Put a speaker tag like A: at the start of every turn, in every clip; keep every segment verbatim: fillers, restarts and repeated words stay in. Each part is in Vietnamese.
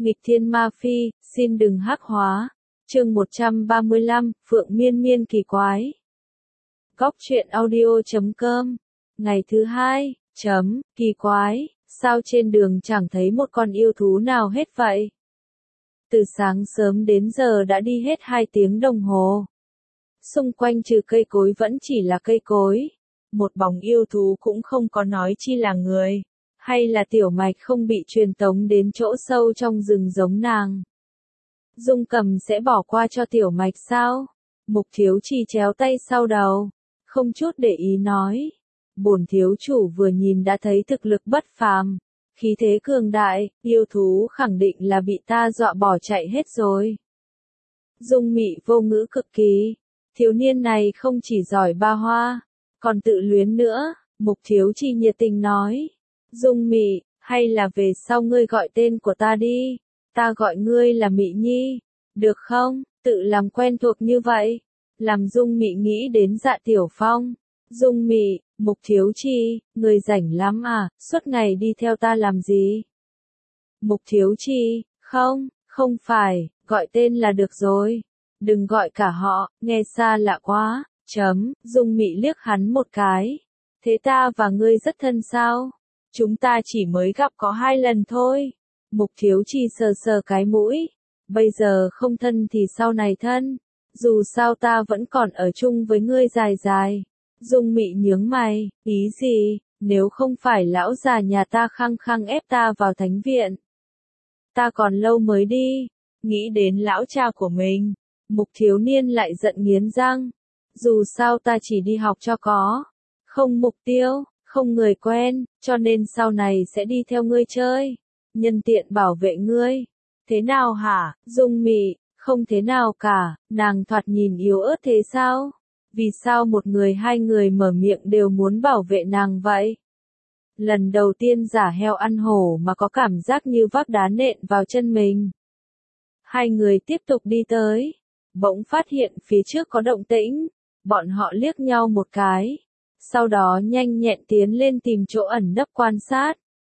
A: Nghịch thiên ma phi, xin đừng hắc hóa. Chương một trăm ba mươi lăm, Phượng Miên Miên kỳ quái. Góc truyện audio chấm com. Ngày thứ hai, chấm, kỳ quái, sao trên đường chẳng thấy một con yêu thú nào hết vậy? Từ sáng sớm đến giờ đã đi hết hai tiếng đồng hồ. Xung quanh trừ cây cối vẫn chỉ là cây cối. Một bóng yêu thú cũng không có, nói chi là người. Hay là tiểu mạch không bị truyền tống đến chỗ sâu trong rừng giống nàng. Dung Cầm sẽ bỏ qua cho tiểu mạch sao? Mục thiếu chi chéo tay sau đầu. Không chút để ý nói. Bổn thiếu chủ vừa nhìn đã thấy thực lực bất phàm. Khí thế cường đại, yêu thú khẳng định là bị ta dọa bỏ chạy hết rồi. Dung Mị vô ngữ cực kỳ. Thiếu niên này không chỉ giỏi ba hoa, còn tự luyến nữa. Mục thiếu chi nhiệt tình nói. Dung Mị, hay là về sau ngươi gọi tên của ta đi. Ta gọi ngươi là Mị Nhi. Được không? Tự làm quen thuộc như vậy. Làm Dung Mị nghĩ đến Dạ Tiểu Phong. Dung Mị, Mục thiếu chi, ngươi rảnh lắm à, suốt ngày đi theo ta làm gì? Mục thiếu chi, không, không phải, gọi tên là được rồi. Đừng gọi cả họ, nghe xa lạ quá. Chấm, Dung Mị liếc hắn một cái. Thế ta và ngươi rất thân sao? Chúng ta chỉ mới gặp có hai lần thôi. Mục thiếu chi sờ sờ cái mũi. Bây giờ không thân thì sau này thân. Dù sao ta vẫn còn ở chung với ngươi dài dài. Dung Mị nhướng mày, ý gì, nếu không phải lão già nhà ta khăng khăng ép ta vào thánh viện. Ta còn lâu mới đi. Nghĩ đến lão cha của mình. Mục thiếu niên lại giận nghiến răng. Dù sao ta chỉ đi học cho có. Không mục tiêu, không người quen, cho nên sau này sẽ đi theo ngươi chơi. Nhân tiện bảo vệ ngươi. Thế nào hả, Dung Mị, không thế nào cả, nàng thoạt nhìn yếu ớt thế sao? Vì sao một người hai người mở miệng đều muốn bảo vệ nàng vậy? Lần đầu tiên giả heo ăn hổ mà có cảm giác như vác đá nện vào chân mình. Hai người tiếp tục đi tới. Bỗng phát hiện phía trước có động tĩnh. Bọn họ liếc nhau một cái. Sau đó nhanh nhẹn tiến lên tìm chỗ ẩn nấp quan sát.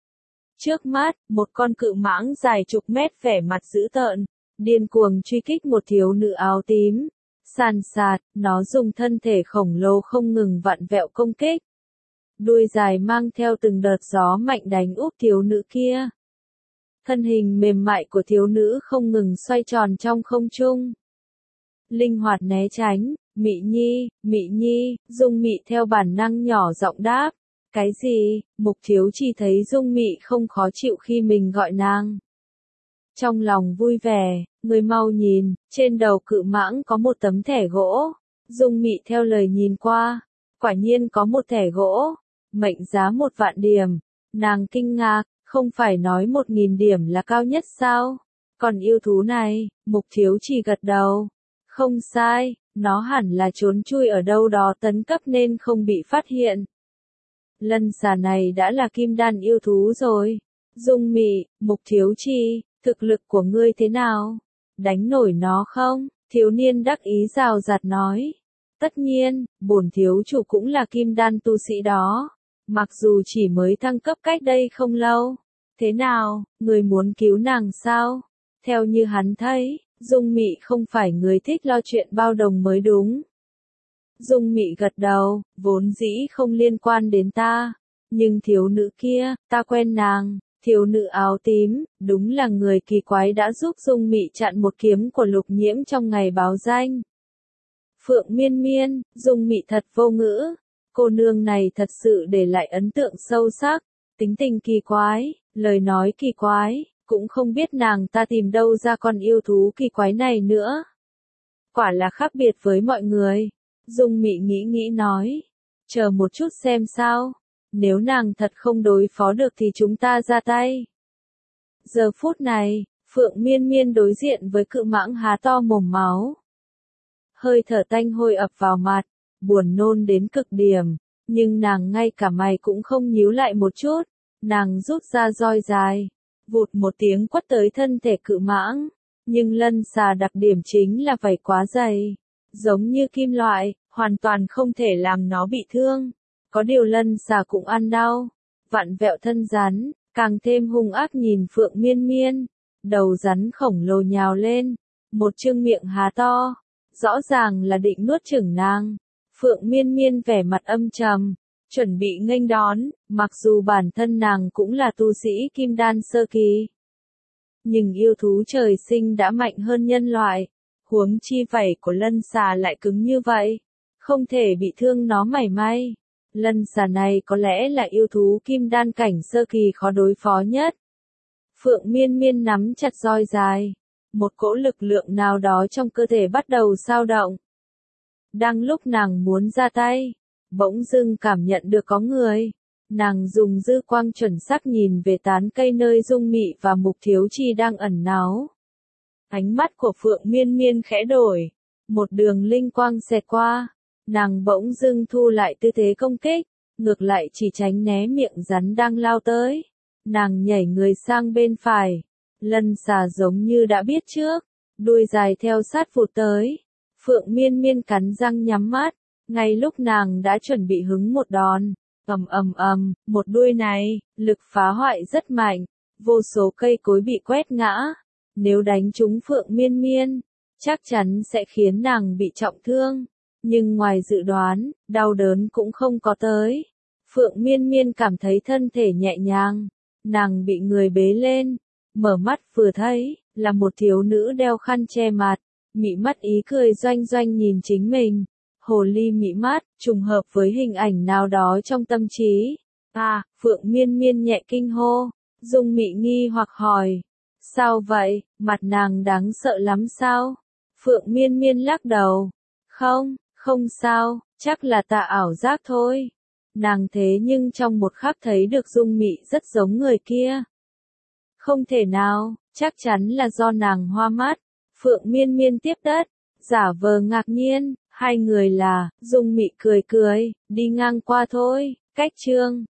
A: Trước mắt, một con cự mãng dài chục mét vẻ mặt dữ tợn, điên cuồng truy kích một thiếu nữ áo tím. Sàn sạt, nó dùng thân thể khổng lồ không ngừng vặn vẹo công kích. Đuôi dài mang theo từng đợt gió mạnh đánh úp thiếu nữ kia. Thân hình mềm mại của thiếu nữ không ngừng xoay tròn trong không trung. Linh hoạt né tránh, Mị Nhi, Mị Nhi, Dung Mị theo bản năng nhỏ giọng đáp. Cái gì? Mục thiếu chi thấy Dung Mị không khó chịu khi mình gọi nàng. Trong lòng vui vẻ, người mau nhìn, trên đầu cự mãng có một tấm thẻ gỗ. Dung Mị theo lời nhìn qua, quả nhiên có một thẻ gỗ, mệnh giá một vạn điểm. Nàng kinh ngạc, không phải nói một nghìn điểm là cao nhất sao? Còn yêu thú này, Mục thiếu chỉ gật đầu. Không sai, nó hẳn là trốn chui ở đâu đó tấn cấp nên không bị phát hiện. Lân xà này đã là kim đan yêu thú rồi. Dung Mị, Mục thiếu chi, thực lực của ngươi thế nào? Đánh nổi nó không? Thiếu niên đắc ý rào rạt nói. Tất nhiên, bổn thiếu chủ cũng là kim đan tu sĩ đó. Mặc dù chỉ mới thăng cấp cách đây không lâu. Thế nào, người muốn cứu nàng sao? Theo như hắn thấy, Dung Mị không phải người thích lo chuyện bao đồng mới đúng. Dung Mị gật đầu, vốn dĩ không liên quan đến ta. Nhưng thiếu nữ kia, ta quen nàng. Thiếu nữ áo tím, đúng là người kỳ quái đã giúp Dung Mị chặn một kiếm của Lục Nhiễm trong ngày báo danh. Phượng Miên Miên, Dung Mị thật vô ngữ. Cô nương này thật sự để lại ấn tượng sâu sắc. Tính tình kỳ quái, lời nói kỳ quái, cũng không biết nàng ta tìm đâu ra con yêu thú kỳ quái này nữa. Quả là khác biệt với mọi người. Dung Mị nghĩ nghĩ nói. Chờ một chút xem sao. Nếu nàng thật không đối phó được thì chúng ta ra tay. Giờ phút này, Phượng Miên Miên đối diện với cự mãng há to mồm máu. Hơi thở tanh hôi ập vào mặt, buồn nôn đến cực điểm, nhưng nàng ngay cả mày cũng không nhíu lại một chút. Nàng rút ra roi dài, vụt một tiếng quất tới thân thể cự mãng. Nhưng lân xà đặc điểm chính là vảy quá dày, giống như kim loại, hoàn toàn không thể làm nó bị thương. Có điều lân xà cũng ăn đau, vặn vẹo thân rắn, càng thêm hung ác nhìn Phượng Miên Miên. đầu rắn khổng lồ nhào lên, một chương miệng há to, rõ ràng là định nuốt chửng nàng. Phượng Miên Miên vẻ mặt âm trầm, chuẩn bị nghênh đón, mặc dù bản thân nàng cũng là tu sĩ kim đan sơ kỳ. Nhưng yêu thú trời sinh đã mạnh hơn nhân loại, huống chi vảy của lân xà lại cứng như vậy, không thể bị thương nó mảy may. Lân xà này có lẽ là yêu thú kim đan cảnh sơ kỳ khó đối phó nhất. Phượng Miên Miên nắm chặt roi dài, một cỗ lực lượng nào đó trong cơ thể bắt đầu xao động. Đang lúc nàng muốn ra tay, bỗng dưng cảm nhận được có người. Nàng dùng dư quang chuẩn xác nhìn về tán cây nơi Dung Mị và Mục Thiếu Chi đang ẩn náu. Ánh mắt của Phượng Miên Miên khẽ đổi, một đường linh quang xẹt qua, nàng bỗng dưng thu lại tư thế công kích, ngược lại chỉ tránh né miệng rắn đang lao tới. Nàng nhảy người sang bên phải, lân xà giống như đã biết trước, đuôi dài theo sát vụt tới. Phượng Miên Miên cắn răng nhắm mắt, ngay lúc nàng đã chuẩn bị hứng một đòn, ầm ầm ầm, một đuôi này, lực phá hoại rất mạnh, vô số cây cối bị quét ngã. Nếu đánh trúng Phượng Miên Miên, chắc chắn sẽ khiến nàng bị trọng thương. Nhưng ngoài dự đoán, đau đớn cũng không có tới. Phượng Miên Miên cảm thấy thân thể nhẹ nhàng, nàng bị người bế lên, mở mắt vừa thấy, là một thiếu nữ đeo khăn che mặt, mị mắt ý cười doanh doanh nhìn chính mình. Hồ ly mị mắt, trùng hợp với hình ảnh nào đó trong tâm trí. À, Phượng Miên Miên nhẹ kinh hô, Dung Mị nghi hoặc hỏi. Sao vậy, mặt nàng đáng sợ lắm sao? Phượng Miên Miên lắc đầu. Không, không sao, chắc là ta ảo giác thôi. Nàng thế nhưng trong một khắc thấy được Dung Mị rất giống người kia. Không thể nào, chắc chắn là do nàng hoa mắt. Phượng Miên Miên tiếp đất, giả vờ ngạc nhiên. Hai người là, Dung Mị cười cười, đi ngang qua thôi, cách chương.